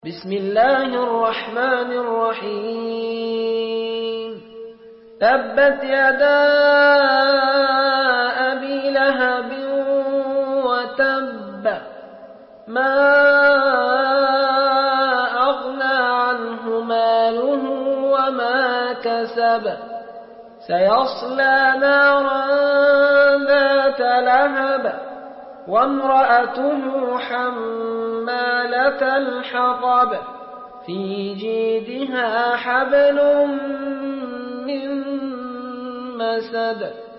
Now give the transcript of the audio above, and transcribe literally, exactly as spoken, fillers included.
بسم الله الرحمن الرحيم تبت يدا أبي لهب وتب ما أغنى عنه ماله وما كسب سيصلى نارا ذات لهب وامرأته حمالة الحطب في جيدها حبل من مسد